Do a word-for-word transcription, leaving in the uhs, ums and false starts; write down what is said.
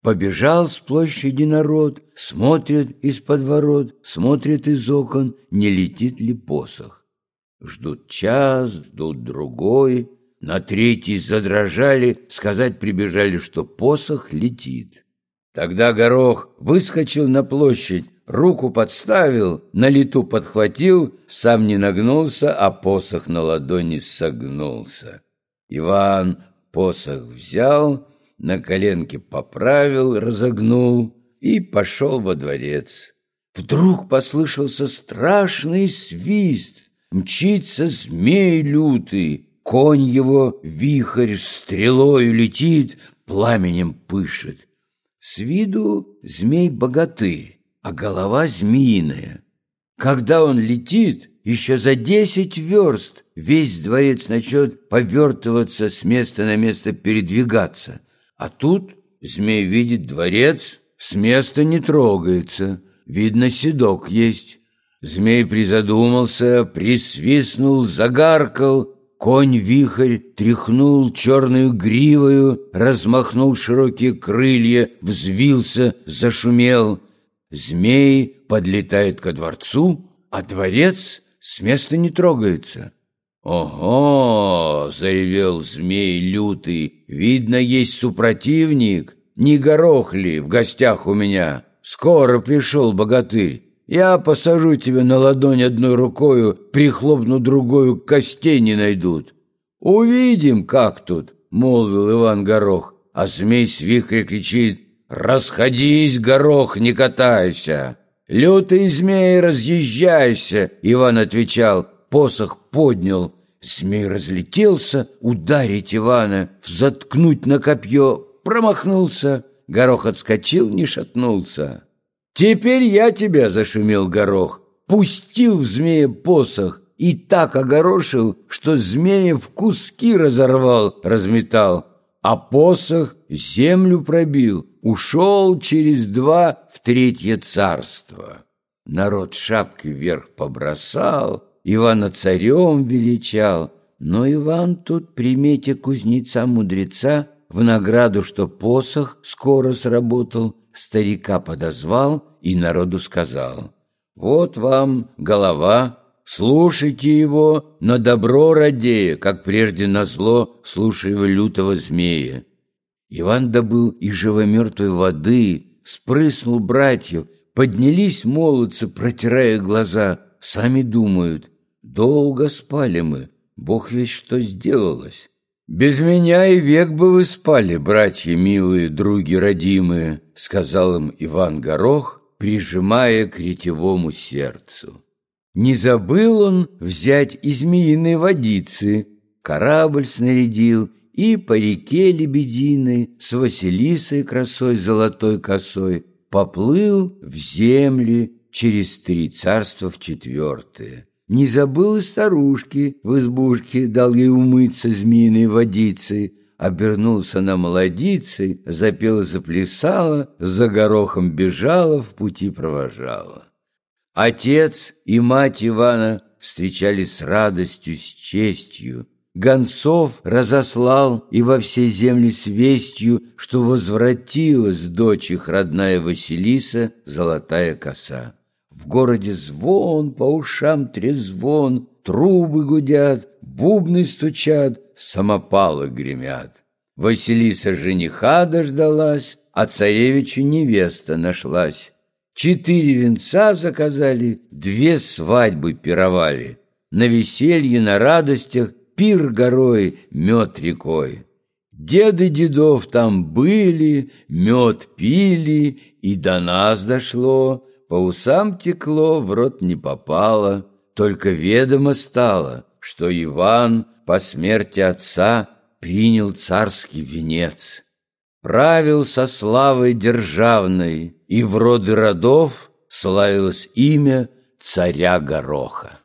Побежал с площади народ, смотрит из-под ворот, смотрит из окон, не летит ли посох. Ждут час, ждут другой, на третий задрожали, сказать прибежали, что посох летит. Тогда Горох выскочил на площадь, руку подставил, на лету подхватил, сам не нагнулся, а посох на ладони согнулся. Иван посох взял, на коленке поправил, разогнул и пошел во дворец. Вдруг послышался страшный свист, мчится змей лютый, конь его вихрь стрелою летит, пламенем пышет. С виду змей-богатырь, а голова змеиная. Когда он летит, еще за десять верст весь дворец начнет повертываться, с места на место передвигаться. А тут змей видит дворец, с места не трогается, видно, седок есть. Змей призадумался, присвистнул, загаркал, конь-вихрь тряхнул черную гривою, размахнул широкие крылья, взвился, зашумел. Змей подлетает ко дворцу, а дворец с места не трогается. «Ого!» — заревел змей лютый. «Видно, есть супротивник. Не Горох ли в гостях у меня? Скоро пришел богатырь. Я посажу тебя на ладонь одной рукою, прихлопну другую, костей не найдут». «Увидим, как тут!» — молвил Иван Горох. А змей с вихря кричит: «Расходись, Горох, не катайся!» «Лютый змей, разъезжайся!» — Иван отвечал, посох поднял. Змей разлетелся, ударить Ивана, взаткнуть на копье, промахнулся. Горох отскочил, не шатнулся. «Теперь я тебя!» — зашумел Горох. Пустил в змея посох и так огорошил, что змея в куски разорвал, разметал, а посох землю пробил, ушел через два в третье царство. Народ шапки вверх побросал, Ивана царем величал, но Иван тут, приметя кузнеца-мудреца, в награду, что посох скоро сработал, старика подозвал и народу сказал: «Вот вам голова, слушайте его, на добро радея, как прежде на зло, слушая его лютого змея». Иван добыл из живомертвой воды, спрыснул братьев, поднялись молодцы, протирая глаза, сами думают: долго спали мы, Бог весть что сделалось. «Без меня и век бы вы спали, братья милые, други родимые», — сказал им Иван Горох, прижимая к ретевому сердцу. Не забыл он взять и змеиной водицы, корабль снарядил и по реке лебединой с Василисой красой золотой косой поплыл в земли через три царства в четвертое. Не забыл и старушки в избушке, дал ей умыться змеиной водицей, обернулся на молодицей, запела-заплясала, за Горохом бежала, в пути провожала. Отец и мать Ивана встречались с радостью, с честью. Гонцов разослал и во все земли с вестью, что возвратилась дочь их родная Василиса, золотая коса. В городе звон, по ушам трезвон, трубы гудят, бубны стучат, самопалы гремят. Василиса жениха дождалась, а царевичу невеста нашлась. Четыре венца заказали, две свадьбы пировали. На веселье, на радостях пир горой, мед рекой. Деды дедов там были, мед пили, и до нас дошло. По усам текло, в рот не попало, только ведомо стало, что Иван по смерти отца принял царский венец. Правил со славой державной, и в роды родов славилось имя царя Гороха.